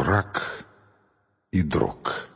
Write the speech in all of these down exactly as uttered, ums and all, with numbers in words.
Враг и друг.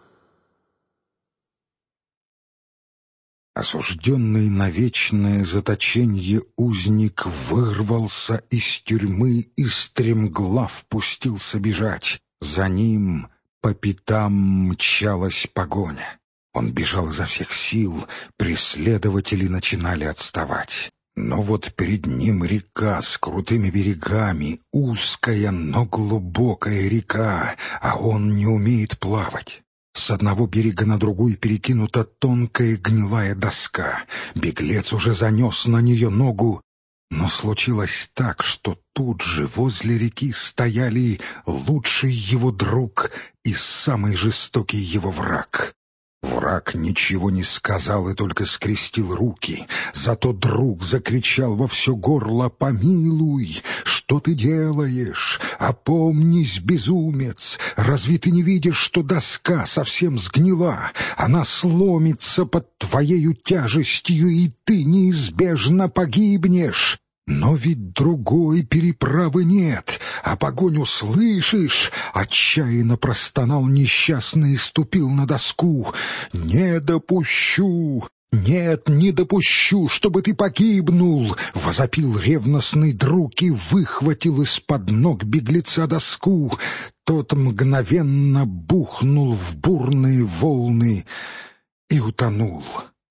Осужденный на вечное заточенье узник вырвался из тюрьмы и стремглав пустился бежать. За ним по пятам мчалась погоня. Он бежал изо всех сил, преследователи начинали отставать. Но вот перед ним река с крутыми берегами, узкая, но глубокая река, а он не умеет плавать. С одного берега на другой перекинута тонкая гнилая доска. Беглец уже занес на нее ногу, но случилось так, что тут же возле реки стояли лучший его друг и самый жестокий его враг. Враг ничего не сказал и только скрестил руки. Зато друг закричал во все горло: «Помилуй! Что ты делаешь? Опомнись, безумец! Разве ты не видишь, что доска совсем сгнила? Она сломится под твоею тяжестью, и ты неизбежно погибнешь!» «Но ведь другой переправы нет, а погоню слышишь?» Отчаянно простонал несчастный и ступил на доску. «Не допущу! Нет, не допущу, чтобы ты погибнул!» Возопил ревностный друг и выхватил из-под ног беглеца доску. Тот мгновенно бухнул в бурные волны и утонул.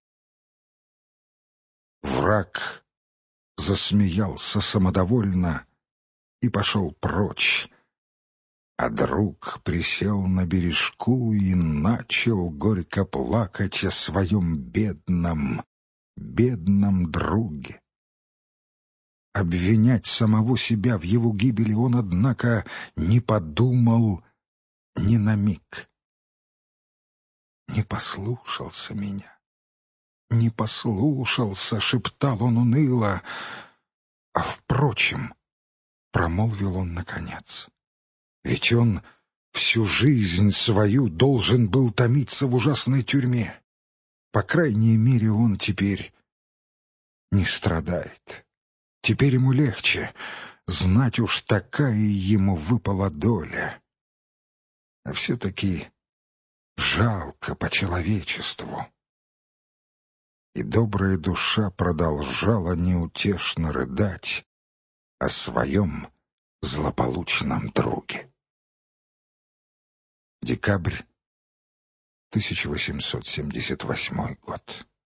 Враг засмеялся самодовольно и пошел прочь, а друг присел на бережку и начал горько плакать о своем бедном, бедном друге. Обвинять самого себя в его гибели он, однако, не подумал ни на миг. «Не послушался меня. «Не послушался», — шептал он уныло. «А впрочем», — промолвил он наконец, — «ведь он всю жизнь свою должен был томиться в ужасной тюрьме. По крайней мере, он теперь не страдает. Теперь ему легче. Знать уж, такая ему выпала доля. А все-таки жалко по человечеству». И добрая душа продолжала неутешно рыдать о своем злополучном друге. Декабрь тысяча восемьсот семьдесят восьмой год.